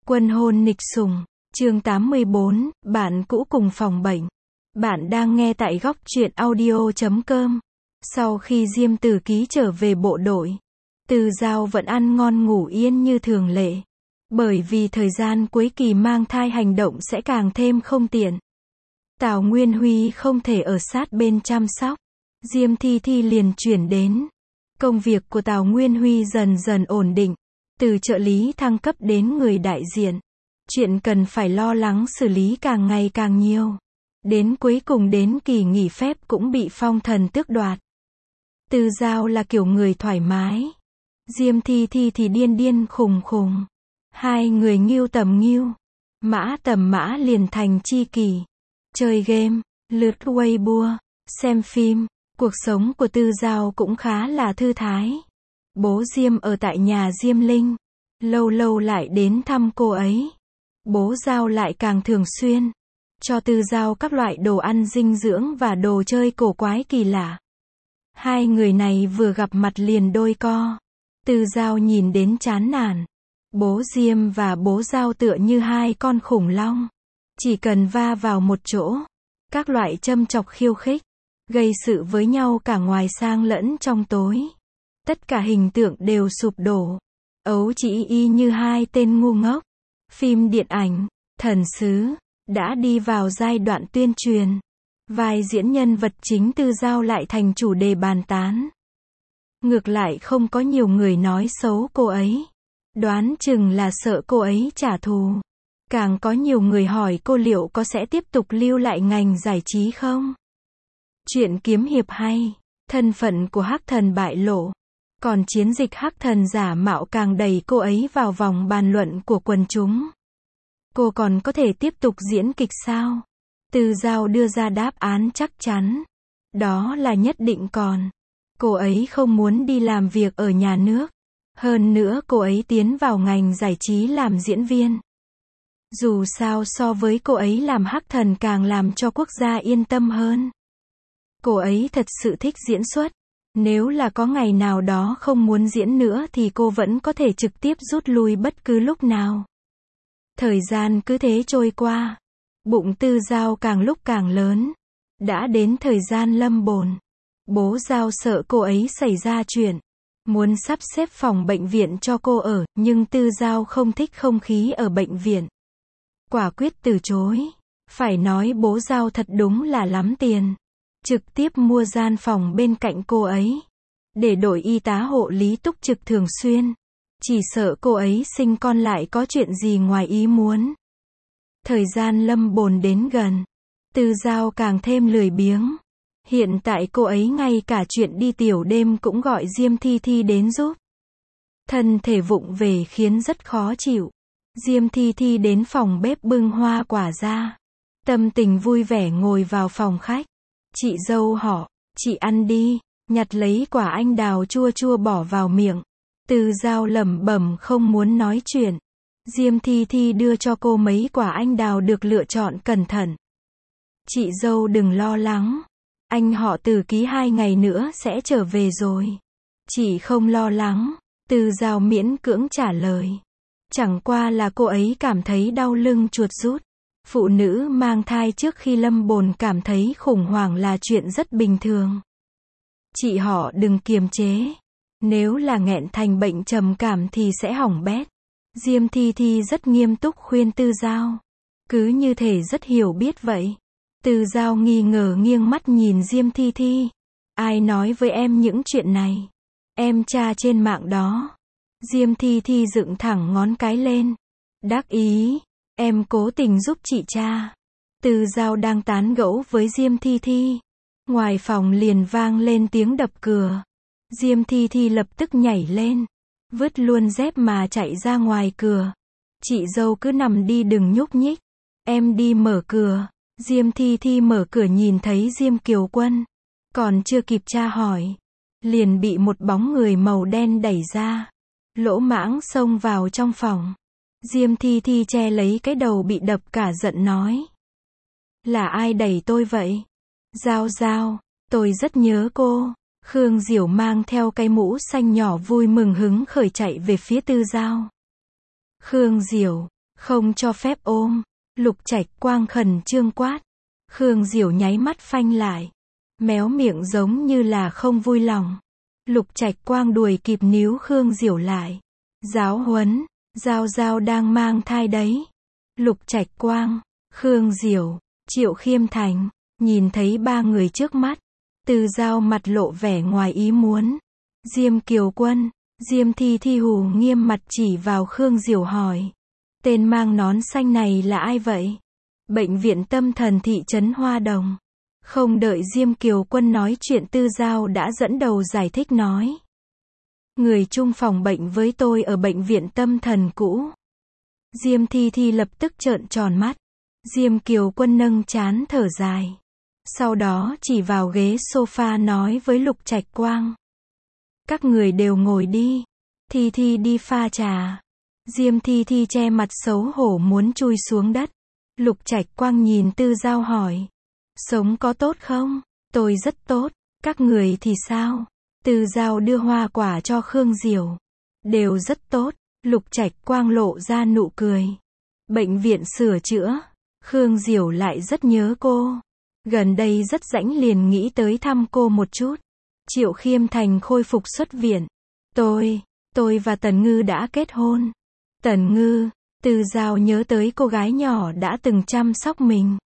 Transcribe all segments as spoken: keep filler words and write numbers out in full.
Quân hôn nịch sùng, chương tám mươi bốn, bạn cũ cùng phòng bệnh. Bạn đang nghe tại góc truyện audio chấm com. Sau khi Diêm Tử Ký trở về bộ đội, Từ Dao vẫn ăn ngon ngủ yên như thường lệ. Bởi vì thời gian cuối kỳ mang thai hành động sẽ càng thêm không tiện. Tào Nguyên Huy không thể ở sát bên chăm sóc. Diêm Thi Thi liền chuyển đến. Công việc của Tào Nguyên Huy dần dần ổn định. Từ trợ lý thăng cấp đến người đại diện. Chuyện cần phải lo lắng xử lý càng ngày càng nhiều. Đến cuối cùng đến kỳ nghỉ phép cũng bị phong thần tước đoạt. Từ Dao là kiểu người thoải mái. Diêm Thi Thi thì điên điên khùng khùng. Hai người nghiêu tầm nghiêu. Mã tầm mã liền thành tri kỷ. Chơi game, lướt Weibo, xem phim. Cuộc sống của Từ Dao cũng khá là thư thái. Bố Diêm ở tại nhà Diêm Linh. Lâu lâu lại đến thăm cô ấy. Bố Dao lại càng thường xuyên cho Từ Dao các loại đồ ăn dinh dưỡng và đồ chơi cổ quái kỳ lạ. Hai người này vừa gặp mặt liền đôi co. Từ Dao nhìn đến chán nản. Bố Diêm và bố Dao tựa như hai con khủng long. Chỉ cần va vào một chỗ. Các loại châm chọc khiêu khích. Gây sự với nhau cả ngoài sang lẫn trong tối. Tất cả hình tượng đều sụp đổ. Ấu chỉ y như hai tên ngu ngốc. Phim điện ảnh, Thần Sứ, đã đi vào giai đoạn tuyên truyền. Vai diễn nhân vật chính Từ Dao lại thành chủ đề bàn tán. Ngược lại không có nhiều người nói xấu cô ấy. Đoán chừng là sợ cô ấy trả thù. Càng có nhiều người hỏi cô liệu có sẽ tiếp tục lưu lại ngành giải trí không? Chuyện kiếm hiệp hay, thân phận của Hắc Thần bại lộ. Còn chiến dịch Hắc Thần giả mạo càng đẩy cô ấy vào vòng bàn luận của quần chúng. Cô còn có thể tiếp tục diễn kịch sao? Từ Dao đưa ra đáp án chắc chắn. Đó là nhất định còn. Cô ấy không muốn đi làm việc ở nhà nước. Hơn nữa cô ấy tiến vào ngành giải trí làm diễn viên. Dù sao so với cô ấy làm Hắc Thần càng làm cho quốc gia yên tâm hơn. Cô ấy thật sự thích diễn xuất. Nếu là có ngày nào đó không muốn diễn nữa thì cô vẫn có thể trực tiếp rút lui bất cứ lúc nào. Thời gian cứ thế trôi qua. Bụng Từ Dao càng lúc càng lớn. Đã đến thời gian lâm bồn. Bố Dao sợ cô ấy xảy ra chuyện. Muốn sắp xếp phòng bệnh viện cho cô ở, nhưng Từ Dao không thích không khí ở bệnh viện. Quả quyết từ chối. Phải nói bố Dao thật đúng là lắm tiền. Trực tiếp mua gian phòng bên cạnh cô ấy. Để đổi y tá hộ lý túc trực thường xuyên. Chỉ sợ cô ấy sinh con lại có chuyện gì ngoài ý muốn. Thời gian lâm bồn đến gần. Từ Dao càng thêm lười biếng. Hiện tại cô ấy ngay cả chuyện đi tiểu đêm cũng gọi Diêm Thi Thi đến giúp. Thân thể vụng về khiến rất khó chịu. Diêm Thi Thi đến phòng bếp bưng hoa quả ra. Tâm tình vui vẻ ngồi vào phòng khách. Chị dâu họ, chị ăn đi, nhặt lấy quả anh đào chua chua bỏ vào miệng. Từ Dao lẩm bẩm không muốn nói chuyện. Diêm Thi Thi đưa cho cô mấy quả anh đào được lựa chọn cẩn thận. Chị dâu đừng lo lắng. Anh họ Từ Ký hai ngày nữa sẽ trở về rồi. Chị không lo lắng. Từ Dao miễn cưỡng trả lời. Chẳng qua là cô ấy cảm thấy đau lưng chuột rút. Phụ nữ mang thai trước khi lâm bồn cảm thấy khủng hoảng là chuyện rất bình thường. Chị họ đừng kiềm chế. Nếu là nghẹn thành bệnh trầm cảm thì sẽ hỏng bét. Diêm Thi Thi rất nghiêm túc khuyên Từ Dao. Cứ như thể rất hiểu biết vậy. Từ Dao nghi ngờ nghiêng mắt nhìn Diêm Thi Thi. Ai nói với em những chuyện này? Em tra trên mạng đó. Diêm Thi Thi dựng thẳng ngón cái lên. Đắc ý. Em cố tình giúp chị tra. Từ Dao đang tán gẫu với Diêm Thi Thi. Ngoài phòng liền vang lên tiếng đập cửa. Diêm Thi Thi lập tức nhảy lên. Vứt luôn dép mà chạy ra ngoài cửa. Chị dâu cứ nằm đi đừng nhúc nhích. Em đi mở cửa. Diêm Thi Thi mở cửa nhìn thấy Diêm Kiều Quân. Còn chưa kịp tra hỏi. Liền bị một bóng người màu đen đẩy ra. Lỗ mãng xông vào trong phòng. Diêm Thi Thi che lấy cái đầu bị đập cả giận nói. Là ai đẩy tôi vậy? Dao Dao, tôi rất nhớ cô. Khương Diểu mang theo cái mũ xanh nhỏ vui mừng hứng khởi chạy về phía Từ Dao. Khương Diểu, Không cho phép ôm. Lục Trạch Quang khẩn trương quát. Khương Diểu nháy mắt phanh lại. Méo miệng giống như là không vui lòng. Lục Trạch Quang đuổi kịp níu Khương Diểu lại. Giáo huấn, Giao Giao đang mang thai đấy. Lục Trạch Quang, Khương Diểu, Triệu Khiêm Thành, nhìn thấy ba người trước mắt. Từ Giao mặt lộ vẻ ngoài ý muốn. Diêm Kiều Quân, Diêm Thi Thi hù nghiêm mặt chỉ vào Khương Diểu hỏi. Tên mang nón xanh này là ai vậy? Bệnh viện tâm thần thị trấn Hoa Đồng. Không đợi Diêm Kiều Quân nói chuyện, Tư Giao đã dẫn đầu giải thích nói. Người chung phòng bệnh với tôi ở bệnh viện tâm thần cũ. Diêm Thi Thi lập tức trợn tròn mắt. Diêm Kiều Quân nâng trán thở dài. Sau đó chỉ vào ghế sofa nói với Lục Trạch Quang. Các người đều ngồi đi. Thi Thi đi pha trà. Diêm Thi Thi che mặt xấu hổ muốn chui xuống đất. Lục Trạch Quang nhìn Tư Giao hỏi. Sống có tốt không? Tôi rất tốt. Các người thì sao? Tư Giao đưa hoa quả cho Khương Diểu. Đều rất tốt. Lục Trạch Quang lộ ra nụ cười. Bệnh viện sửa chữa. Khương Diểu lại rất nhớ cô. Gần đây rất rảnh liền nghĩ tới thăm cô một chút. Triệu Khiêm Thành khôi phục xuất viện. Tôi, tôi và Tần Ngư đã kết hôn. Tần Ngư, Tư Giao nhớ tới cô gái nhỏ đã từng chăm sóc mình.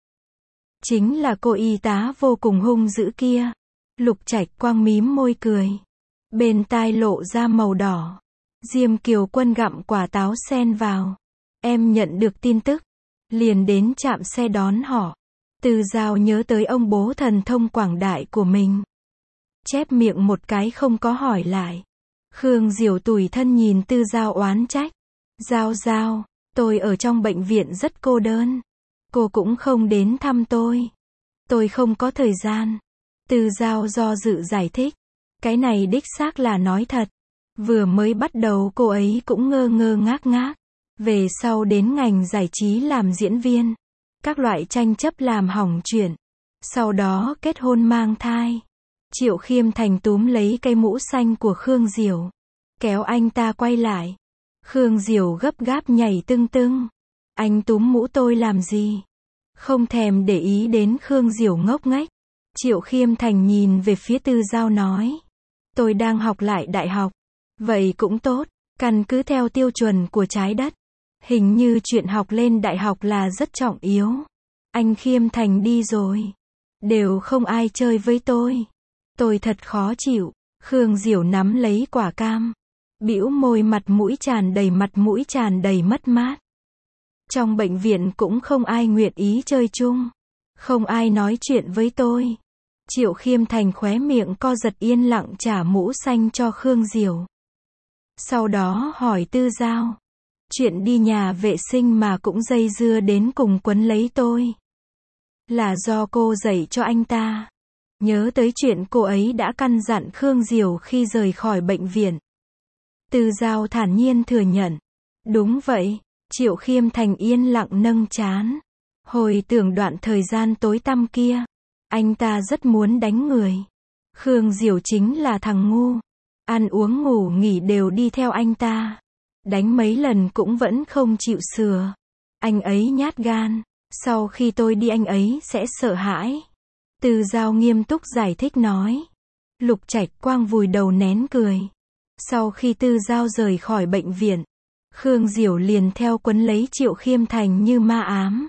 Chính là cô y tá vô cùng hung dữ kia. Lục Trạch Quang mím môi cười. Bên tai lộ ra màu đỏ. Diêm Kiều Quân gặm quả táo sen vào. Em nhận được tin tức. Liền đến trạm xe đón họ. Tư Giao nhớ tới ông bố thần thông quảng đại của mình. Chép miệng một cái không có hỏi lại. Khương Diểu tủi thân nhìn Tư Giao oán trách. Giao Giao, tôi ở trong bệnh viện rất cô đơn. Cô cũng không đến thăm tôi. Tôi không có thời gian. Tư Giao do dự giải thích. Cái này đích xác là nói thật. Vừa mới bắt đầu cô ấy cũng ngơ ngơ ngác ngác. Về sau đến ngành giải trí làm diễn viên. Các loại tranh chấp làm hỏng chuyện. Sau đó kết hôn mang thai. Triệu Khiêm Thành túm lấy cây mũ xanh của Khương Diểu. Kéo anh ta quay lại. Khương Diểu gấp gáp nhảy tưng tưng. Anh túm mũ tôi làm gì? Không thèm để ý đến Khương Diểu ngốc nghếch. Triệu Khiêm Thành nhìn về phía Tư Giao nói. Tôi đang học lại đại học. Vậy cũng tốt, căn cứ theo tiêu chuẩn của trái đất. Hình như chuyện học lên đại học là rất trọng yếu. Anh Khiêm Thành đi rồi. Đều không ai chơi với tôi. Tôi thật khó chịu. Khương Diểu nắm lấy quả cam. Bĩu môi, mặt mũi tràn đầy mặt mũi tràn đầy mất mát. Trong bệnh viện cũng không ai nguyện ý chơi chung. Không ai nói chuyện với tôi. Triệu Khiêm Thành khóe miệng co giật, yên lặng trả mũ xanh cho Khương Diểu. Sau đó hỏi Tư Giao. Chuyện đi nhà vệ sinh mà cũng dây dưa đến cùng quấn lấy tôi. Là do cô dạy cho anh ta. Nhớ tới chuyện cô ấy đã căn dặn Khương Diểu khi rời khỏi bệnh viện. Tư Giao thản nhiên thừa nhận. Đúng vậy. Triệu Khiêm Thành yên lặng nâng trán. Hồi tưởng đoạn thời gian tối tăm kia. Anh ta rất muốn đánh người. Khương Diểu chính là thằng ngu. Ăn uống ngủ nghỉ đều đi theo anh ta. Đánh mấy lần cũng vẫn không chịu sửa. Anh ấy nhát gan. Sau khi tôi đi anh ấy sẽ sợ hãi. Tư Giao nghiêm túc giải thích nói. Lục Trạch Quang vùi đầu nén cười. Sau khi Tư Giao rời khỏi bệnh viện, Khương Diểu liền theo quấn lấy Triệu Khiêm Thành như ma ám.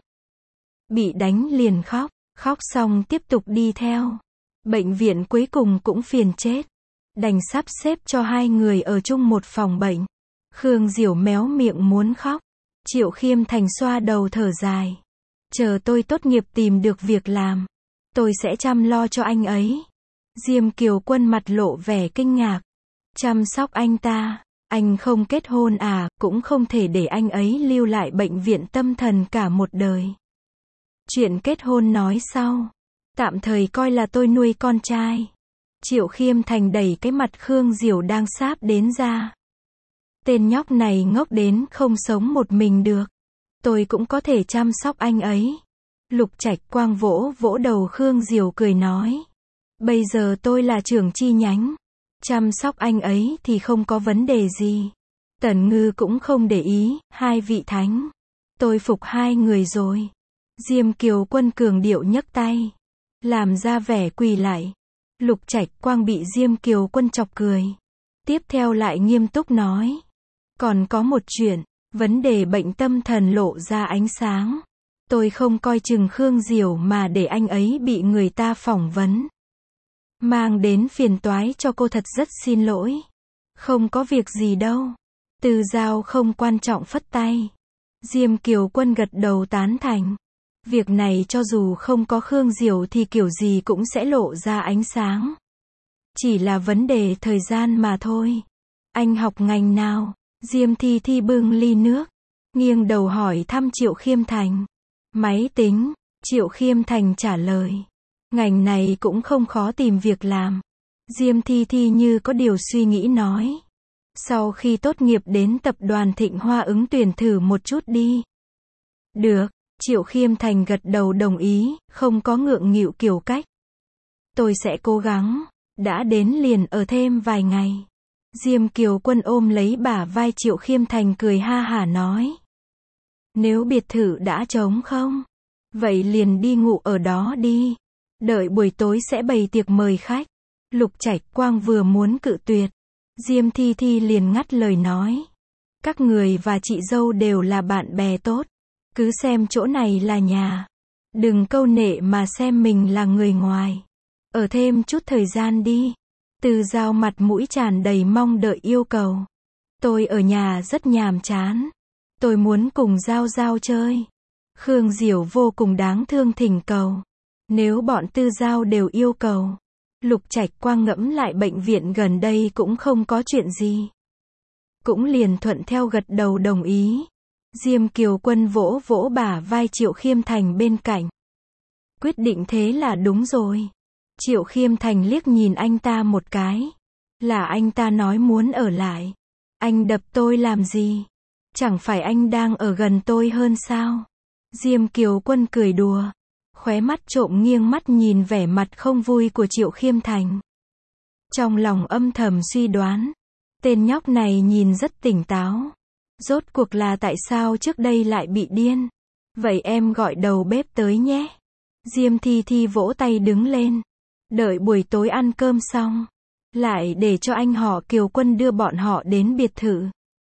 Bị đánh liền khóc. Khóc xong tiếp tục đi theo. Bệnh viện cuối cùng cũng phiền chết. Đành sắp xếp cho hai người ở chung một phòng bệnh. Khương Diểu méo miệng muốn khóc. Triệu Khiêm Thành xoa đầu thở dài. Chờ tôi tốt nghiệp tìm được việc làm, tôi sẽ chăm lo cho anh ấy. Diêm Kiều Quân mặt lộ vẻ kinh ngạc. Chăm sóc anh ta? Anh không kết hôn à? Cũng không thể để anh ấy lưu lại bệnh viện tâm thần cả một đời. Chuyện kết hôn nói sau. Tạm thời coi là tôi nuôi con trai. Triệu Khiêm Thành đẩy cái mặt Khương Diểu đang sáp đến ra. Tên nhóc này ngốc đến không sống một mình được. Tôi cũng có thể chăm sóc anh ấy. Lục Trạch Quang vỗ vỗ đầu Khương Diểu cười nói. Bây giờ tôi là trưởng chi nhánh. Chăm sóc anh ấy thì không có vấn đề gì. Tần Ngư cũng không để ý, hai vị thánh. Tôi phục hai người rồi. Diêm Kiều Quân cường điệu nhấc tay, làm ra vẻ quỳ lại. Lục Trạch Quang bị Diêm Kiều Quân chọc cười. Tiếp theo lại nghiêm túc nói. Còn có một chuyện, vấn đề bệnh tâm thần lộ ra ánh sáng. Tôi không coi chừng Khương Diểu mà để anh ấy bị người ta phỏng vấn. Mang đến phiền toái cho cô, thật rất xin lỗi. Không có việc gì đâu. Từ Giao không quan trọng phất tay. Diêm Kiều Quân gật đầu tán thành. Việc này cho dù không có Khương Diểu thì kiểu gì cũng sẽ lộ ra ánh sáng. Chỉ là vấn đề thời gian mà thôi. Anh học ngành nào? Diêm Thi Thi bưng ly nước, nghiêng đầu hỏi thăm Triệu Khiêm Thành. Máy tính, Triệu Khiêm Thành trả lời. Ngành này cũng không khó tìm việc làm. Diêm Thi Thi như có điều suy nghĩ nói. Sau khi tốt nghiệp đến tập đoàn Thịnh Hoa ứng tuyển thử một chút đi. Được, Triệu Khiêm Thành gật đầu đồng ý, không có ngượng nghịu kiểu cách. Tôi sẽ cố gắng, đã đến liền ở thêm vài ngày. Diêm Kiều Quân ôm lấy bả vai Triệu Khiêm Thành cười ha hả nói. Nếu biệt thự đã trống không? Vậy liền đi ngủ ở đó đi. Đợi buổi tối sẽ bày tiệc mời khách. Lục Trạch Quang vừa muốn cự tuyệt. Diêm Thi Thi liền ngắt lời nói. Các người và chị dâu đều là bạn bè tốt. Cứ xem chỗ này là nhà. Đừng câu nệ mà xem mình là người ngoài. Ở thêm chút thời gian đi. Từ Giao mặt mũi tràn đầy mong đợi yêu cầu. Tôi ở nhà rất nhàm chán. Tôi muốn cùng Giao Giao chơi. Khương Diểu vô cùng đáng thương thỉnh cầu. Nếu bọn Tư Giao đều yêu cầu. Lục Trạch Quang ngẫm lại bệnh viện gần đây cũng không có chuyện gì. Cũng liền thuận theo gật đầu đồng ý. Diêm Kiều Quân vỗ vỗ bả vai Triệu Khiêm Thành bên cạnh. Quyết định thế là đúng rồi. Triệu Khiêm Thành liếc nhìn anh ta một cái. Là anh ta nói muốn ở lại. Anh đập tôi làm gì? Chẳng phải anh đang ở gần tôi hơn sao? Diêm Kiều Quân cười đùa. Khóe mắt trộm nghiêng mắt nhìn vẻ mặt không vui của Triệu Khiêm Thành. Trong lòng âm thầm suy đoán. Tên nhóc này nhìn rất tỉnh táo. Rốt cuộc là tại sao trước đây lại bị điên? Vậy em gọi đầu bếp tới nhé. Diêm Thi Thi vỗ tay đứng lên. Đợi buổi tối ăn cơm xong. Lại để cho anh họ Kiều Quân đưa bọn họ đến biệt thự.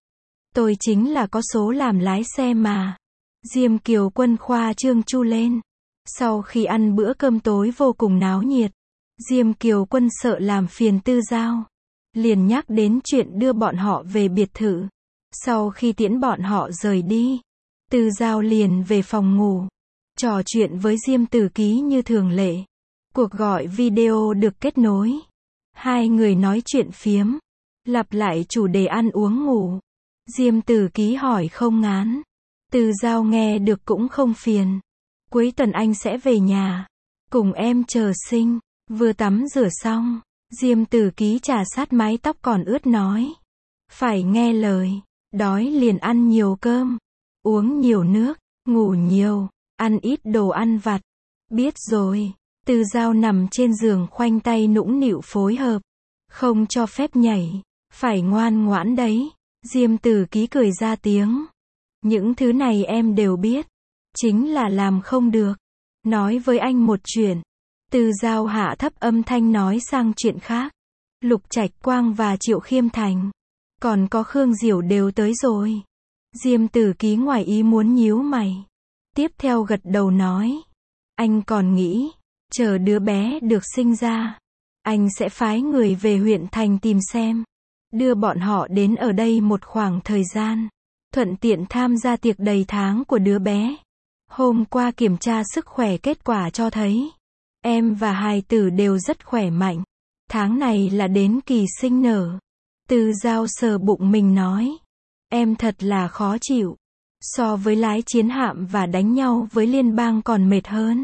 Tôi chính là có số làm lái xe mà. Diêm Kiều Quân khoa trương chu lên. Sau khi ăn bữa cơm tối vô cùng náo nhiệt. Diêm Kiều Quân sợ làm phiền Tư Giao. Liền nhắc đến chuyện đưa bọn họ về biệt thự. Sau khi tiễn bọn họ rời đi. Tư Giao liền về phòng ngủ. Trò chuyện với Diêm Tử Ký như thường lệ. Cuộc gọi video được kết nối. Hai người nói chuyện phiếm. Lặp lại chủ đề ăn uống ngủ. Diêm Tử Ký hỏi không ngán. Tư Giao nghe được cũng không phiền. Cuối tuần anh sẽ về nhà. Cùng em chờ sinh. Vừa tắm rửa xong. Diêm Tử Ký trà sát mái tóc còn ướt nói. Phải nghe lời. Đói liền ăn nhiều cơm. Uống nhiều nước. Ngủ nhiều. Ăn ít đồ ăn vặt. Biết rồi. Tư Giao nằm trên giường khoanh tay nũng nịu phối hợp. Không cho phép nhảy. Phải ngoan ngoãn đấy. Diêm Tử Ký cười ra tiếng. Những thứ này em đều biết. Chính là làm không được. Nói với anh một chuyện. Tư Giao hạ thấp âm thanh nói sang chuyện khác. Lục Trạch Quang và Triệu Khiêm Thành. Còn có Khương Diểu đều tới rồi. Diêm Tử Ký ngoài ý muốn nhíu mày. Tiếp theo gật đầu nói. Anh còn nghĩ. Chờ đứa bé được sinh ra. Anh sẽ phái người về huyện thành tìm xem. Đưa bọn họ đến ở đây một khoảng thời gian. Thuận tiện tham gia tiệc đầy tháng của đứa bé. Hôm qua kiểm tra sức khỏe kết quả cho thấy. Em và hài tử đều rất khỏe mạnh. Tháng này là đến kỳ sinh nở. Tư Giao sờ bụng mình nói. Em thật là khó chịu. So với lái chiến hạm và đánh nhau với liên bang còn mệt hơn.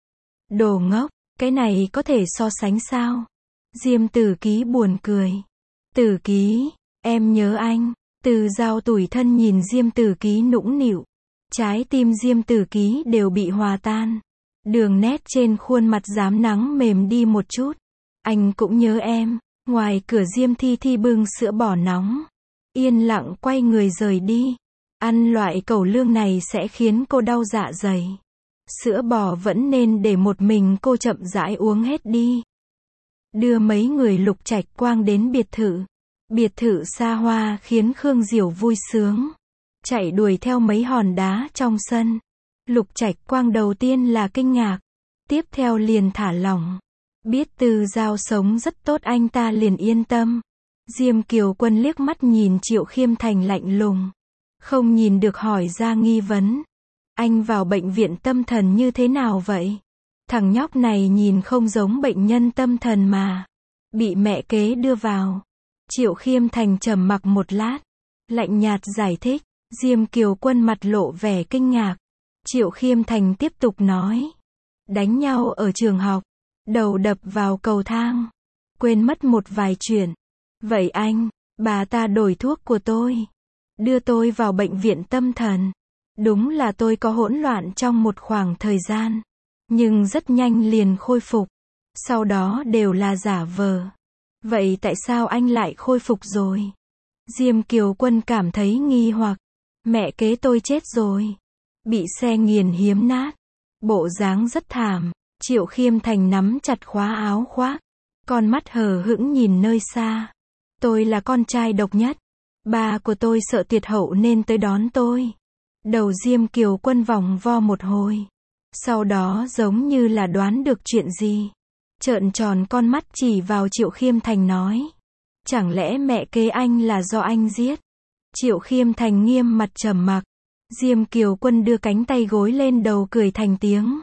Đồ ngốc, cái này có thể so sánh sao? Diêm Tử Ký buồn cười. Tử Ký, em nhớ anh. Tư Giao tủi thân nhìn Diêm Tử Ký nũng nịu. Trái tim Diêm Tử Ký đều bị hòa tan. Đường nét trên khuôn mặt rám nắng mềm đi một chút. Anh cũng nhớ em. Ngoài cửa Diêm Thi Thi bưng sữa bò nóng. Yên lặng quay người rời đi. Ăn loại cẩu lương này sẽ khiến cô đau dạ dày. Sữa bò vẫn nên để một mình cô chậm rãi uống hết đi. Đưa mấy người Lục Trạch Quang đến biệt thự. Biệt thự xa hoa khiến Khương Diểu vui sướng. Chạy đuổi theo mấy hòn đá trong sân. Lục Trạch Quang đầu tiên là kinh ngạc. Tiếp theo liền thả lỏng. Biết Tư Giao sống rất tốt anh ta liền yên tâm. Diêm Kiều Quân liếc mắt nhìn Triệu Khiêm Thành lạnh lùng. Không nhìn được hỏi ra nghi vấn. Anh vào bệnh viện tâm thần như thế nào vậy? Thằng nhóc này nhìn không giống bệnh nhân tâm thần mà. Bị mẹ kế đưa vào. Triệu Khiêm Thành trầm mặc một lát. Lạnh nhạt giải thích. Diêm Kiều Quân mặt lộ vẻ kinh ngạc. Triệu Khiêm Thành tiếp tục nói. Đánh nhau ở trường học. Đầu đập vào cầu thang. Quên mất một vài chuyện. Vậy anh, bà ta đổi thuốc của tôi. Đưa tôi vào bệnh viện tâm thần. Đúng là tôi có hỗn loạn trong một khoảng thời gian. Nhưng rất nhanh liền khôi phục. Sau đó đều là giả vờ. Vậy tại sao anh lại khôi phục rồi? Diêm Kiều Quân cảm thấy nghi hoặc. Mẹ kế tôi chết rồi. Bị xe nghiền hiếm nát. Bộ dáng rất thảm. Triệu Khiêm Thành nắm chặt khóa áo khoác. Con mắt hờ hững nhìn nơi xa. Tôi là con trai độc nhất. Ba của tôi sợ Tiệt Hậu nên tới đón tôi. Đầu Diêm Kiều Quân vòng vo một hồi. Sau đó giống như là đoán được chuyện gì. Trợn tròn con mắt chỉ vào Triệu Khiêm Thành nói. Chẳng lẽ mẹ kế anh là do anh giết? Triệu Khiêm Thành nghiêm mặt trầm mặc. Diêm Kiều Quân đưa cánh tay gối lên đầu cười thành tiếng.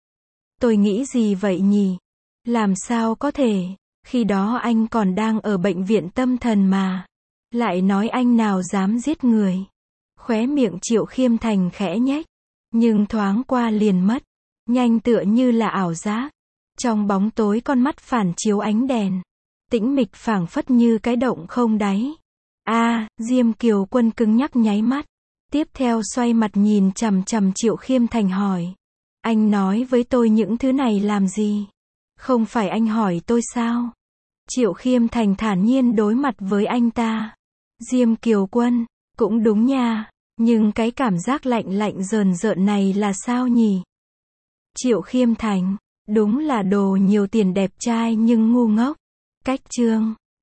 Tôi nghĩ gì vậy nhỉ? Làm sao có thể, khi đó anh còn đang ở bệnh viện tâm thần mà. Lại nói anh nào dám giết người. Khóe miệng Triệu Khiêm Thành khẽ nhếch. Nhưng thoáng qua liền mất. Nhanh tựa như là ảo giác. Trong bóng tối con mắt phản chiếu ánh đèn. Tĩnh mịch phảng phất như cái động không đáy. A, Diêm Kiều Quân cứng nhắc nháy mắt. Tiếp theo xoay mặt nhìn chằm chằm Triệu Khiêm Thành hỏi. Anh nói với tôi những thứ này làm gì? Không phải anh hỏi tôi sao? Triệu Khiêm Thành thản nhiên đối mặt với anh ta. Diêm Kiều Quân, cũng đúng nha. Nhưng cái cảm giác lạnh lạnh rờn rợn này là sao nhỉ? Triệu Khiêm Thành, đúng là đồ nhiều tiền đẹp trai nhưng ngu ngốc. Cách chương